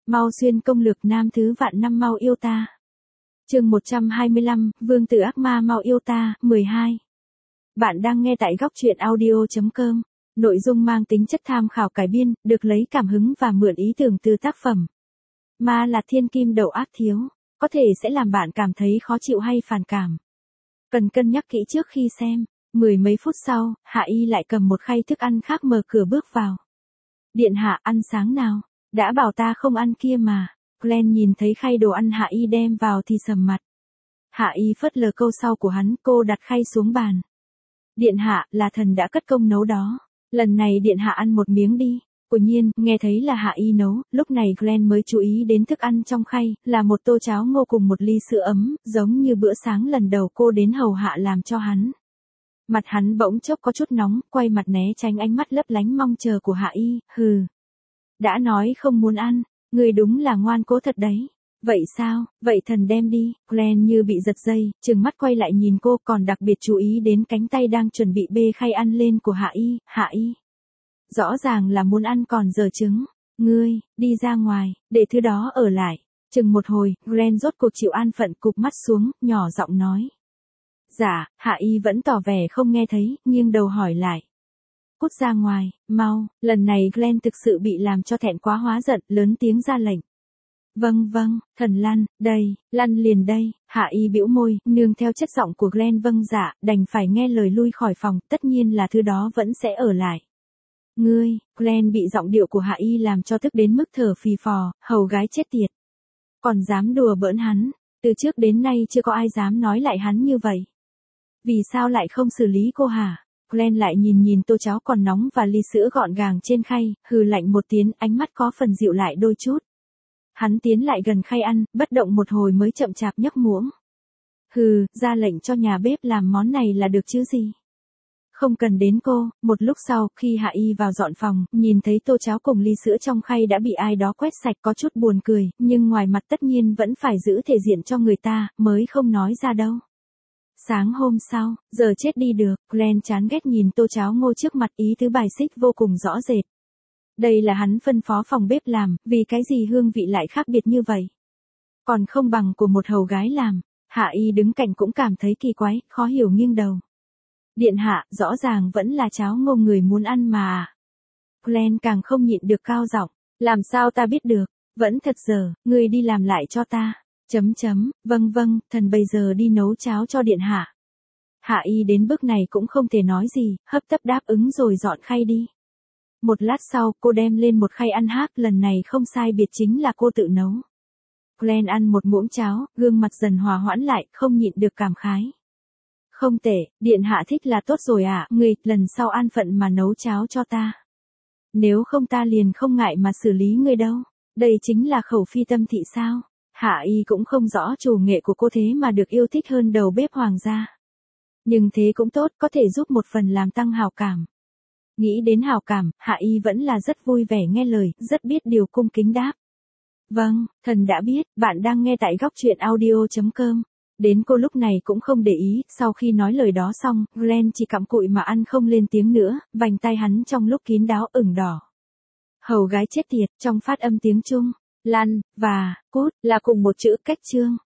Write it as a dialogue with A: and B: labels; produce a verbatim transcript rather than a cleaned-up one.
A: Mau xuyên công lược nam thứ vạn năm mau yêu ta. Chương một trăm hai mươi lăm, Vương tử ác ma mau yêu ta, mười hai. Bạn đang nghe tại góc truyện audio chấm com. Nội dung mang tính chất tham khảo cải biên, được lấy cảm hứng và mượn ý tưởng từ tác phẩm. Ma là thiên kim đầu ác thiếu, có thể sẽ làm bạn cảm thấy khó chịu hay phản cảm. Cần cân nhắc kỹ trước khi xem. Mười mấy phút sau, Hạ Y lại cầm một khay thức ăn khác mở cửa bước vào. Điện hạ, ăn sáng nào? Đã bảo ta không ăn kia mà. Glenn nhìn thấy khay đồ ăn Hạ Y đem vào thì sầm mặt. Hạ Y phớt lờ câu sau của hắn, cô đặt khay xuống bàn. Điện hạ, là thần đã cất công nấu đó. Lần này điện hạ ăn một miếng đi. Quả nhiên, nghe thấy là Hạ Y nấu, lúc này Glenn mới chú ý đến thức ăn trong khay, là một tô cháo ngô cùng một ly sữa ấm, giống như bữa sáng lần đầu cô đến hầu hạ làm cho hắn. Mặt hắn bỗng chốc có chút nóng, quay mặt né tránh ánh mắt lấp lánh mong chờ của Hạ Y, hừ. Đã nói không muốn ăn, người đúng là ngoan cố thật đấy. Vậy sao, vậy thần đem đi. Glenn như bị giật dây, trừng mắt quay lại nhìn cô, còn đặc biệt chú ý đến cánh tay đang chuẩn bị bê khay ăn lên của Hạ Y. Hạ Y, rõ ràng là muốn ăn còn giở trứng. Ngươi, đi ra ngoài, để thứ đó ở lại. Chừng một hồi, Glenn rốt cuộc chịu an phận, cụp mắt xuống, nhỏ giọng nói. Dạ, Hạ Y vẫn tỏ vẻ không nghe thấy, nghiêng đầu hỏi lại. Cút ra ngoài, mau. Lần này Glenn thực sự bị làm cho thẹn quá hóa giận, lớn tiếng ra lệnh. Vâng vâng, thần lăn, đây, lăn liền đây. Hạ Y bĩu môi, nương theo chất giọng của Glenn vâng dạ, đành phải nghe lời lui khỏi phòng, tất nhiên là thứ đó vẫn sẽ ở lại. Ngươi, Glenn bị giọng điệu của Hạ Y làm cho tức đến mức thở phì phò, hầu gái chết tiệt. Còn dám đùa bỡn hắn, từ trước đến nay chưa có ai dám nói lại hắn như vậy. Vì sao lại không xử lý cô hả? Glenn lại nhìn nhìn tô cháo còn nóng và ly sữa gọn gàng trên khay, hừ lạnh một tiếng, ánh mắt có phần dịu lại đôi chút. Hắn tiến lại gần khay ăn, bất động một hồi mới chậm chạp nhấc muỗng. Hừ, ra lệnh cho nhà bếp làm món này là được chứ gì? Không cần đến cô. Một lúc sau, khi Hạ Y vào dọn phòng, nhìn thấy tô cháo cùng ly sữa trong khay đã bị ai đó quét sạch, có chút buồn cười, nhưng ngoài mặt tất nhiên vẫn phải giữ thể diện cho người ta, mới không nói ra đâu. Sáng hôm sau, giờ chết đi được, Glenn chán ghét nhìn tô cháo ngô trước mặt, ý tứ bài xích vô cùng rõ rệt. Đây là hắn phân phó phòng bếp làm, vì cái gì hương vị lại khác biệt như vậy? Còn không bằng của một hầu gái làm. Hạ Y đứng cạnh cũng cảm thấy kỳ quái, khó hiểu nghiêng đầu. Điện hạ, rõ ràng vẫn là cháo ngô người muốn ăn mà. Glenn càng không nhịn được cao giọng, làm sao ta biết được, vẫn thật giờ, người đi làm lại cho ta. Chấm chấm, vâng vâng, thần bây giờ đi nấu cháo cho điện hạ. Hạ Y đến bước này cũng không thể nói gì, hấp tấp đáp ứng rồi dọn khay đi. Một lát sau, cô đem lên một khay ăn hát, lần này không sai biệt chính là cô tự nấu. Glenn ăn một muỗng cháo, gương mặt dần hòa hoãn lại, không nhịn được cảm khái. Không tệ, điện hạ thích là tốt rồi ạ, à, người, lần sau an phận mà nấu cháo cho ta. Nếu không ta liền không ngại mà xử lý người đâu. Đây chính là khẩu phi tâm thị sao? Hạ Y cũng không rõ chủ nghệ của cô thế mà được yêu thích hơn đầu bếp hoàng gia. Nhưng thế cũng tốt, có thể giúp một phần làm tăng hào cảm. Nghĩ đến hào cảm, Hạ Y vẫn là rất vui vẻ nghe lời, rất biết điều cung kính đáp. Vâng, thần đã biết, bạn đang nghe tại góc truyện audio chấm com. Đến cô lúc này cũng không để ý, sau khi nói lời đó xong, Glenn chỉ cặm cụi mà ăn không lên tiếng nữa, vành tay hắn trong lúc kín đáo ửng đỏ. Hầu gái chết tiệt, trong phát âm tiếng Trung, lăn, và, cút, là cùng một chữ cách chương.